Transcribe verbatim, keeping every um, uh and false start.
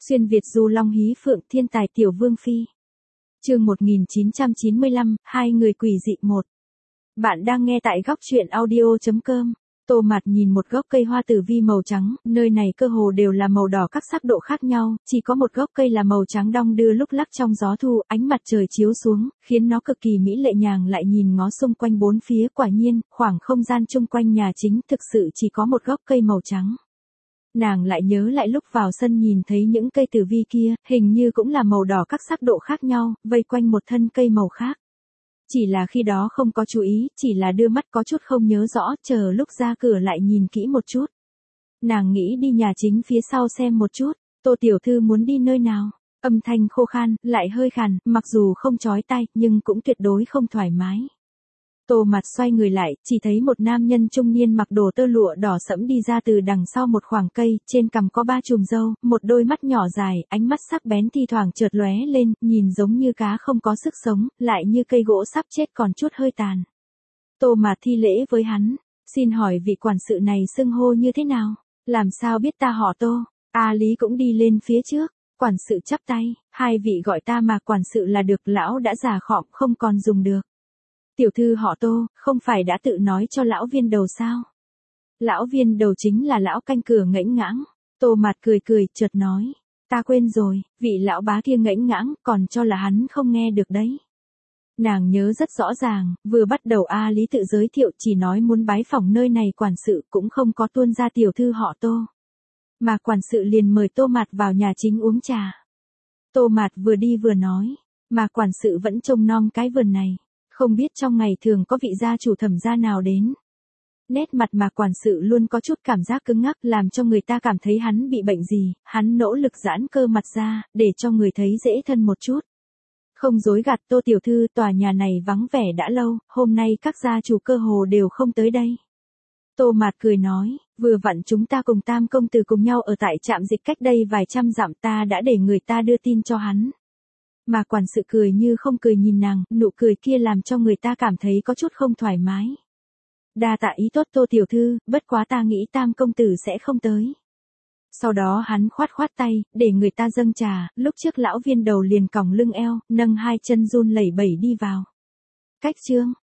Xuyên Việt du long hí phượng thiên tài tiểu vương phi. Chương một nghìn chín trăm chín mươi lăm, hai người quỷ dị một. Bạn đang nghe tại góc truyện audio chấm com. Tô Mạt nhìn một gốc cây hoa tử vi màu trắng, nơi này cơ hồ đều là màu đỏ các sắc độ khác nhau, chỉ có một gốc cây là màu trắng đong đưa lúc lắc trong gió thu, ánh mặt trời chiếu xuống, khiến nó cực kỳ mỹ lệ. Nhàng lại nhìn ngó xung quanh bốn phía, quả nhiên, khoảng không gian chung quanh nhà chính thực sự chỉ có một gốc cây màu trắng. Nàng lại nhớ lại lúc vào sân nhìn thấy những cây tử vi kia, hình như cũng là màu đỏ các sắc độ khác nhau, vây quanh một thân cây màu khác. Chỉ là khi đó không có chú ý, chỉ là đưa mắt có chút không nhớ rõ, chờ lúc ra cửa lại nhìn kỹ một chút. Nàng nghĩ đi nhà chính phía sau xem một chút, Tô tiểu thư muốn đi nơi nào? Âm thanh khô khan, lại hơi khàn, mặc dù không chói tai, nhưng cũng tuyệt đối không thoải mái. Tô Mạt xoay người lại, chỉ thấy một nam nhân trung niên mặc đồ tơ lụa đỏ sẫm đi ra từ đằng sau một khoảng cây, trên cằm có ba chùm râu, một đôi mắt nhỏ dài, ánh mắt sắc bén thi thoảng chợt lóe lên, nhìn giống như cá không có sức sống, lại như cây gỗ sắp chết còn chút hơi tàn. Tô Mạt thi lễ với hắn, xin hỏi vị quản sự này xưng hô như thế nào? Làm sao biết ta họ Tô? A Lý cũng đi lên phía trước, quản sự chắp tay, hai vị gọi ta mà quản sự là được, lão đã già khọm không còn dùng được. Tiểu thư họ Tô, không phải đã tự nói cho lão viên đầu sao? Lão viên đầu chính là lão canh cửa ngãnh ngãng. Tô Mạt cười cười, chợt nói, ta quên rồi, vị lão bá kia ngãnh ngãng, còn cho là hắn không nghe được đấy. Nàng nhớ rất rõ ràng, vừa bắt đầu A Lý tự giới thiệu chỉ nói muốn bái phỏng nơi này quản sự cũng không có tuôn ra tiểu thư họ Tô. Mà quản sự liền mời Tô Mạt vào nhà chính uống trà. Tô Mạt vừa đi vừa nói, mà quản sự vẫn trông nom cái vườn này. Không biết trong ngày thường có vị gia chủ thẩm gia nào đến. Nét mặt mà quản sự luôn có chút cảm giác cứng ngắc, làm cho người ta cảm thấy hắn bị bệnh gì. Hắn nỗ lực giãn cơ mặt ra, để cho người thấy dễ thân một chút. Không dối gạt Tô tiểu thư, tòa nhà này vắng vẻ đã lâu, hôm nay các gia chủ cơ hồ đều không tới đây. Tô Mạt cười nói, vừa vặn chúng ta cùng Tam công tử cùng nhau ở tại trạm dịch cách đây vài trăm dặm, ta đã để người ta đưa tin cho hắn. Mà quản sự cười như không cười nhìn nàng, nụ cười kia làm cho người ta cảm thấy có chút không thoải mái. Đa tạ ý tốt Tô tiểu thư, bất quá ta nghĩ Tam công tử sẽ không tới. Sau đó hắn khoát khoát tay, để người ta dâng trà, lúc trước lão viên đầu liền còng lưng eo, nâng hai chân run lẩy bẩy đi vào. Cách chương,